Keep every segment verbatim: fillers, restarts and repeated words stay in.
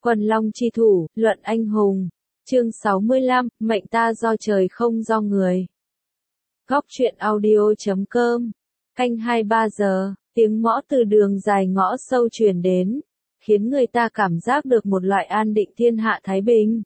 Quần long chi thủ, luận anh hùng. Chương sáu mươi lăm, mệnh ta do trời không do người. Góc truyện audio chấm com. Canh hai ba giờ, tiếng mõ từ đường dài ngõ sâu truyền đến, khiến người ta cảm giác được một loại an định thiên hạ thái bình.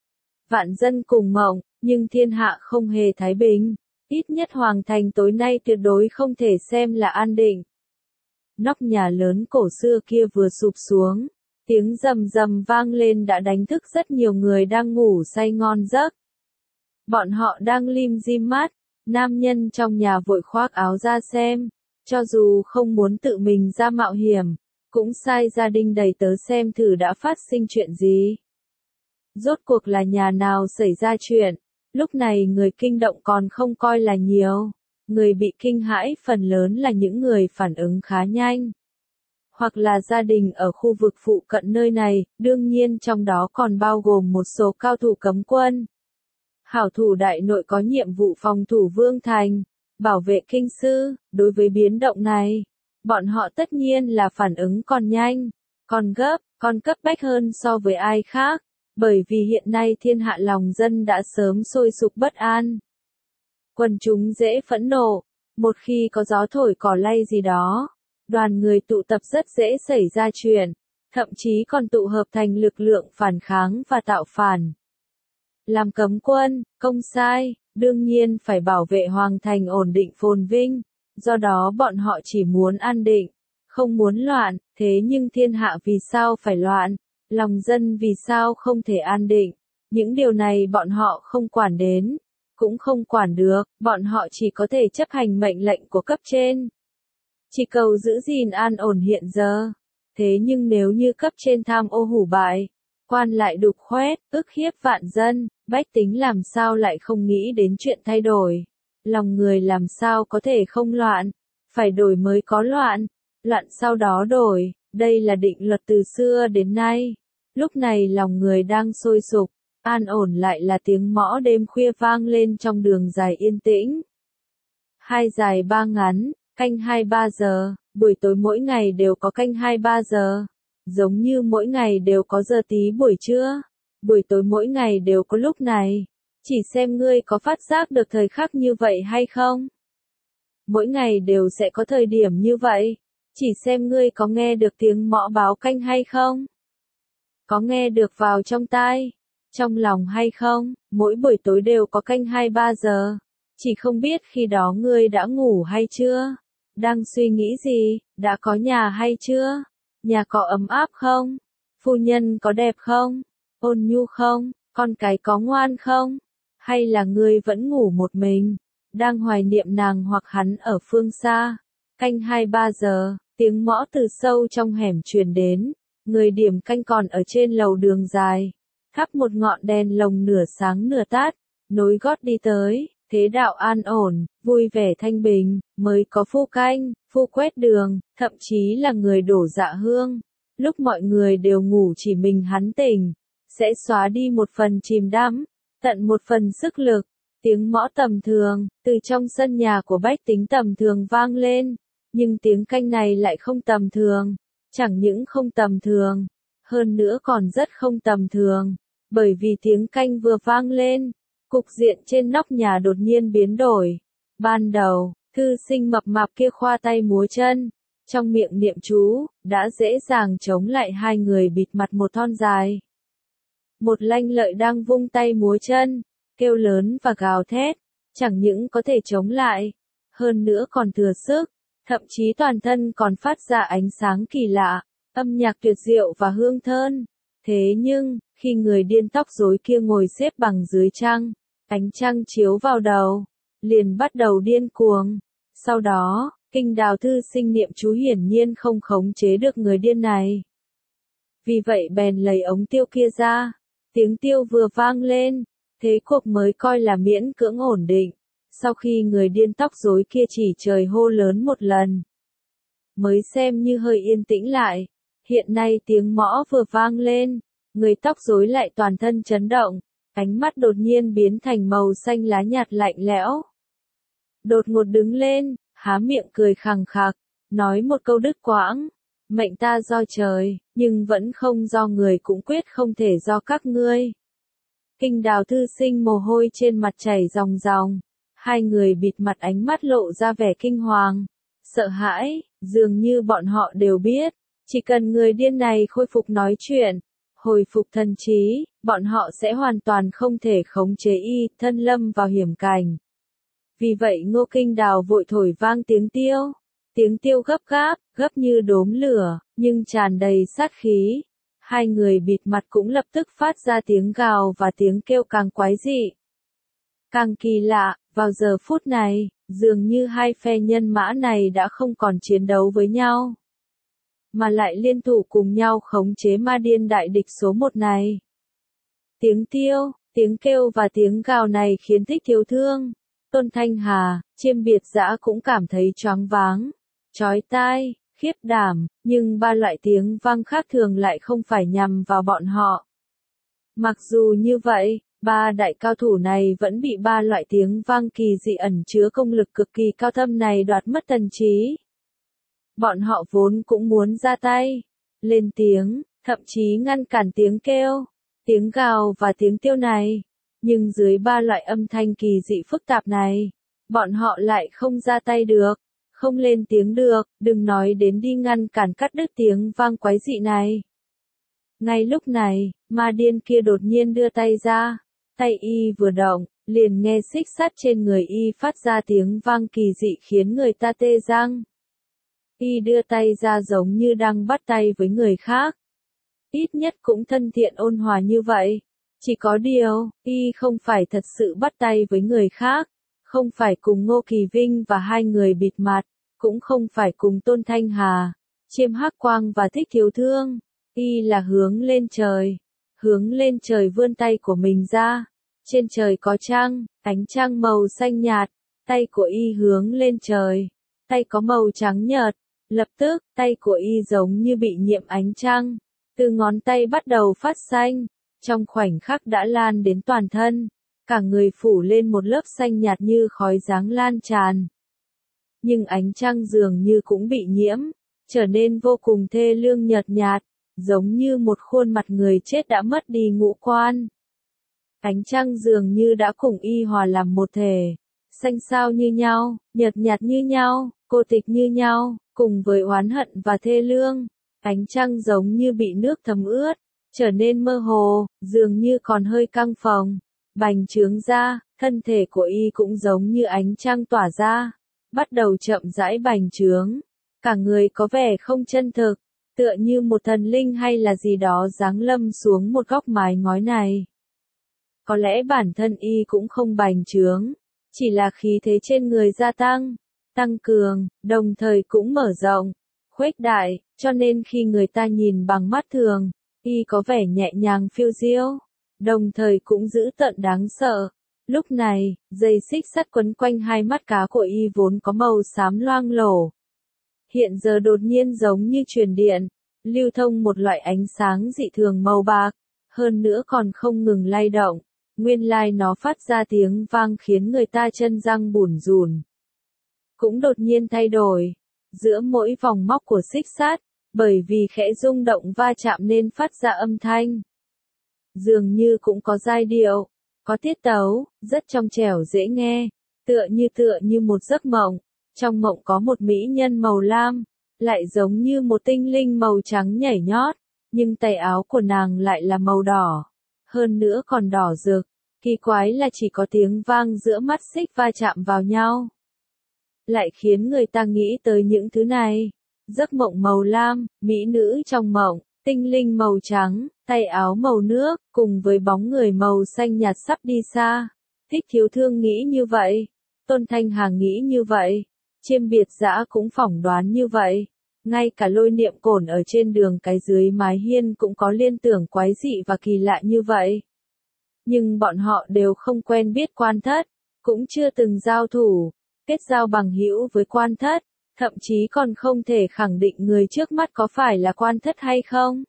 Vạn dân cùng mộng, nhưng thiên hạ không hề thái bình. Ít nhất hoàng thành tối nay tuyệt đối không thể xem là an định. Nóc nhà lớn cổ xưa kia vừa sụp xuống, tiếng rầm rầm vang lên đã đánh thức rất nhiều người đang ngủ say ngon giấc. Bọn họ đang lim dim mắt, nam nhân trong nhà vội khoác áo ra xem, cho dù không muốn tự mình ra mạo hiểm, cũng sai gia đình đầy tớ xem thử đã phát sinh chuyện gì. Rốt cuộc là nhà nào xảy ra chuyện, lúc này người kinh động còn không coi là nhiều, người bị kinh hãi phần lớn là những người phản ứng khá nhanh. Hoặc là gia đình ở khu vực phụ cận nơi này, đương nhiên trong đó còn bao gồm một số cao thủ cấm quân. Hảo thủ đại nội có nhiệm vụ phòng thủ vương thành, bảo vệ kinh sư. Đối với biến động này, bọn họ tất nhiên là phản ứng còn nhanh, còn gấp, còn cấp bách hơn so với ai khác, bởi vì hiện nay thiên hạ lòng dân đã sớm sôi sục bất an. Quần chúng dễ phẫn nộ, một khi có gió thổi cỏ lay gì đó, đoàn người tụ tập rất dễ xảy ra chuyện, thậm chí còn tụ hợp thành lực lượng phản kháng và tạo phản. Làm cấm quân, công sai, đương nhiên phải bảo vệ hoàng thành ổn định phồn vinh, do đó bọn họ chỉ muốn an định, không muốn loạn, thế nhưng thiên hạ vì sao phải loạn, lòng dân vì sao không thể an định, những điều này bọn họ không quản đến, cũng không quản được, bọn họ chỉ có thể chấp hành mệnh lệnh của cấp trên. Chỉ cầu giữ gìn an ổn hiện giờ. Thế nhưng nếu như cấp trên tham ô hủ bại, quan lại đục khoét, ức hiếp vạn dân, bách tính làm sao lại không nghĩ đến chuyện thay đổi. Lòng người làm sao có thể không loạn, phải đổi mới có loạn, loạn sau đó đổi, đây là định luật từ xưa đến nay. Lúc này lòng người đang sôi sục, an ổn lại là tiếng mõ đêm khuya vang lên trong đường dài yên tĩnh. Hai dài ba ngắn. Canh hai ba giờ, buổi tối mỗi ngày đều có canh hai ba giờ, giống như mỗi ngày đều có giờ tí buổi trưa, buổi tối mỗi ngày đều có lúc này, chỉ xem ngươi có phát giác được thời khắc như vậy hay không. Mỗi ngày đều sẽ có thời điểm như vậy, chỉ xem ngươi có nghe được tiếng mõ báo canh hay không. Có nghe được vào trong tai, trong lòng hay không, mỗi buổi tối đều có canh hai ba giờ, chỉ không biết khi đó ngươi đã ngủ hay chưa. Đang suy nghĩ gì, đã có nhà hay chưa? Nhà có ấm áp không? Phu nhân có đẹp không? Ôn nhu không? Con cái có ngoan không? Hay là ngươi vẫn ngủ một mình, đang hoài niệm nàng hoặc hắn ở phương xa? Canh hai ba giờ, tiếng mõ từ sâu trong hẻm truyền đến, người điểm canh còn ở trên lầu đường dài, thắp một ngọn đèn lồng nửa sáng nửa tắt, nối gót đi tới. Thế đạo an ổn, vui vẻ thanh bình, mới có phu canh, phu quét đường, thậm chí là người đổ dạ hương. Lúc mọi người đều ngủ chỉ mình hắn tỉnh, sẽ xóa đi một phần chìm đắm, tận một phần sức lực. Tiếng mõ tầm thường, từ trong sân nhà của bách tính tầm thường vang lên, nhưng tiếng canh này lại không tầm thường, chẳng những không tầm thường, hơn nữa còn rất không tầm thường, bởi vì tiếng canh vừa vang lên. Cục diện trên nóc nhà đột nhiên biến đổi. Ban đầu, thư sinh mập mạp kia khoa tay múa chân, trong miệng niệm chú, đã dễ dàng chống lại hai người bịt mặt một thon dài. Một lanh lợi đang vung tay múa chân, kêu lớn và gào thét, chẳng những có thể chống lại, hơn nữa còn thừa sức, thậm chí toàn thân còn phát ra ánh sáng kỳ lạ, âm nhạc tuyệt diệu và hương thơm. Thế nhưng, khi người điên tóc rối kia ngồi xếp bằng dưới trăng, ánh trăng chiếu vào đầu, liền bắt đầu điên cuồng. Sau đó, kinh đào thư sinh niệm chú hiển nhiên không khống chế được người điên này. Vì vậy bèn lấy ống tiêu kia ra, tiếng tiêu vừa vang lên, thế cuộc mới coi là miễn cưỡng ổn định. Sau khi người điên tóc rối kia chỉ trời hô lớn một lần, mới xem như hơi yên tĩnh lại. Hiện nay tiếng mõ vừa vang lên, người tóc rối lại toàn thân chấn động. Ánh mắt đột nhiên biến thành màu xanh lá nhạt lạnh lẽo. Đột ngột đứng lên, há miệng cười khằng khặc, nói một câu đứt quãng. mệnh ta do trời, nhưng vẫn không do người cũng quyết không thể do các ngươi. Kinh Đào thư sinh mồ hôi trên mặt chảy ròng ròng, hai người bịt mặt ánh mắt lộ ra vẻ kinh hoàng, sợ hãi, dường như bọn họ đều biết, chỉ cần người điên này khôi phục nói chuyện, hồi phục thần trí, bọn họ sẽ hoàn toàn không thể khống chế y, thân lâm vào hiểm cảnh. Vì vậy Ngô Kinh Đào vội thổi vang tiếng tiêu, tiếng tiêu gấp gáp, gấp như đốm lửa, nhưng tràn đầy sát khí. Hai người bịt mặt cũng lập tức phát ra tiếng gào và tiếng kêu càng quái dị. Càng kỳ lạ, vào giờ phút này, dường như hai phe nhân mã này đã không còn chiến đấu với nhau, mà lại liên thủ cùng nhau khống chế ma điên đại địch số một này. Tiếng tiêu, tiếng kêu và tiếng gào này khiến Thích Thiếu Thương, Tôn Thanh Hà, Chiêm Biệt Dã cũng cảm thấy choáng váng, chói tai, khiếp đảm, nhưng ba loại tiếng vang khác thường lại không phải nhằm vào bọn họ. Mặc dù như vậy, ba đại cao thủ này vẫn bị ba loại tiếng vang kỳ dị ẩn chứa công lực cực kỳ cao thâm này đoạt mất thần trí. Bọn họ vốn cũng muốn ra tay, lên tiếng, thậm chí ngăn cản tiếng kêu, tiếng gào và tiếng tiêu này. Nhưng dưới ba loại âm thanh kỳ dị phức tạp này, bọn họ lại không ra tay được, không lên tiếng được, đừng nói đến đi ngăn cản cắt đứt tiếng vang quái dị này. Ngay lúc này, ma điên kia đột nhiên đưa tay ra, tay y vừa động, liền nghe xích sắt trên người y phát ra tiếng vang kỳ dị khiến người ta tê răng. Y đưa tay ra giống như đang bắt tay với người khác. Ít nhất cũng thân thiện ôn hòa như vậy. Chỉ có điều, y không phải thật sự bắt tay với người khác, không phải cùng Ngô Kỳ Vinh và hai người bịt mặt, cũng không phải cùng Tôn Thanh Hà, Chiêm Hắc Quang và Thích Thiếu Thương. Y là hướng lên trời, hướng lên trời vươn tay của mình ra. Trên trời có trăng, ánh trăng màu xanh nhạt, tay của y hướng lên trời, tay có màu trắng nhợt. Lập tức, tay của y giống như bị nhiễm ánh trăng, từ ngón tay bắt đầu phát xanh, trong khoảnh khắc đã lan đến toàn thân, cả người phủ lên một lớp xanh nhạt như khói giáng lan tràn. Nhưng ánh trăng dường như cũng bị nhiễm, trở nên vô cùng thê lương nhợt nhạt, giống như một khuôn mặt người chết đã mất đi ngũ quan. Ánh trăng dường như đã cùng y hòa làm một thể, xanh xao như nhau, nhợt nhạt như nhau, cô tịch như nhau, cùng với oán hận và thê lương. Ánh trăng giống như bị nước thấm ướt, trở nên mơ hồ, dường như còn hơi căng phồng, bành trướng ra, thân thể của y cũng giống như ánh trăng tỏa ra, bắt đầu chậm rãi bành trướng. Cả người có vẻ không chân thực, tựa như một thần linh hay là gì đó giáng lâm xuống một góc mái ngói này. Có lẽ bản thân y cũng không bành trướng, chỉ là khí thế trên người gia tăng, tăng cường, đồng thời cũng mở rộng, khuếch đại, cho nên khi người ta nhìn bằng mắt thường, y có vẻ nhẹ nhàng phiêu diêu, đồng thời cũng dữ tợn đáng sợ. Lúc này, dây xích sắt quấn quanh hai mắt cá của y vốn có màu xám loang lổ. Hiện giờ đột nhiên giống như truyền điện, lưu thông một loại ánh sáng dị thường màu bạc, hơn nữa còn không ngừng lay động. Nguyên lai nó phát ra tiếng vang khiến người ta chân răng bủn rủn. Cũng đột nhiên thay đổi, giữa mỗi vòng móc của xích sắt, bởi vì khẽ rung động va chạm nên phát ra âm thanh. Dường như cũng có giai điệu, có tiết tấu, rất trong trẻo dễ nghe, tựa như tựa như một giấc mộng. Trong mộng có một mỹ nhân màu lam, lại giống như một tinh linh màu trắng nhảy nhót, nhưng tay áo của nàng lại là màu đỏ, hơn nữa còn đỏ rực. Kỳ quái là chỉ có tiếng vang giữa mắt xích va chạm vào nhau, lại khiến người ta nghĩ tới những thứ này. Giấc mộng màu lam, mỹ nữ trong mộng, tinh linh màu trắng, tay áo màu nước, cùng với bóng người màu xanh nhạt sắp đi xa. Thích Thiếu Thương nghĩ như vậy, Tôn Thanh Hà nghĩ như vậy, Chiêm Biệt Dã cũng phỏng đoán như vậy. Ngay cả Lôi Niệm Cổn ở trên đường cái dưới mái hiên cũng có liên tưởng quái dị và kỳ lạ như vậy. Nhưng bọn họ đều không quen biết Quan Thất, cũng chưa từng giao thủ, kết giao bằng hữu với Quan Thất, thậm chí còn không thể khẳng định người trước mắt có phải là Quan Thất hay không.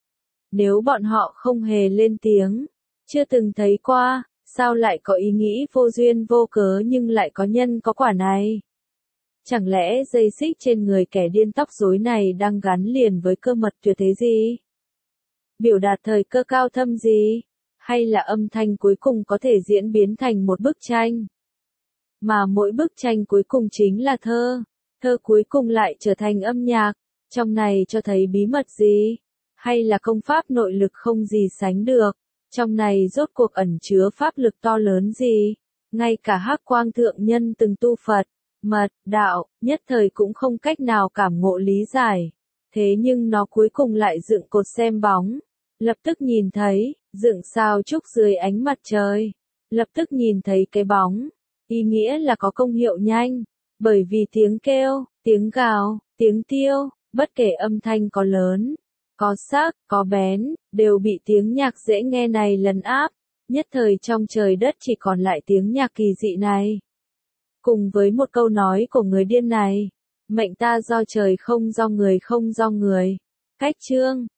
Nếu bọn họ không hề lên tiếng, chưa từng thấy qua, sao lại có ý nghĩ vô duyên vô cớ nhưng lại có nhân có quả này? Chẳng lẽ dây xích trên người kẻ điên tóc rối này đang gắn liền với cơ mật tuyệt thế gì? Biểu đạt thời cơ cao thâm gì? Hay là âm thanh cuối cùng có thể diễn biến thành một bức tranh? Mà mỗi bức tranh cuối cùng chính là thơ. Thơ cuối cùng lại trở thành âm nhạc. Trong này cho thấy bí mật gì? Hay là công pháp nội lực không gì sánh được? Trong này rốt cuộc ẩn chứa pháp lực to lớn gì? Ngay cả Hắc Quang thượng nhân từng tu Phật, mật, đạo, nhất thời cũng không cách nào cảm ngộ lý giải. Thế nhưng nó cuối cùng lại dựng cột xem bóng. Lập tức nhìn thấy, dựng sao trúc dưới ánh mặt trời. Lập tức nhìn thấy cái bóng. Ý nghĩa là có công hiệu nhanh. Bởi vì tiếng kêu, tiếng gào, tiếng tiêu, bất kể âm thanh có lớn, có sắc, có bén, đều bị tiếng nhạc dễ nghe này lấn áp. Nhất thời trong trời đất chỉ còn lại tiếng nhạc kỳ dị này. Cùng với một câu nói của người điên này. Mệnh ta do trời không do người không do người. Cách chương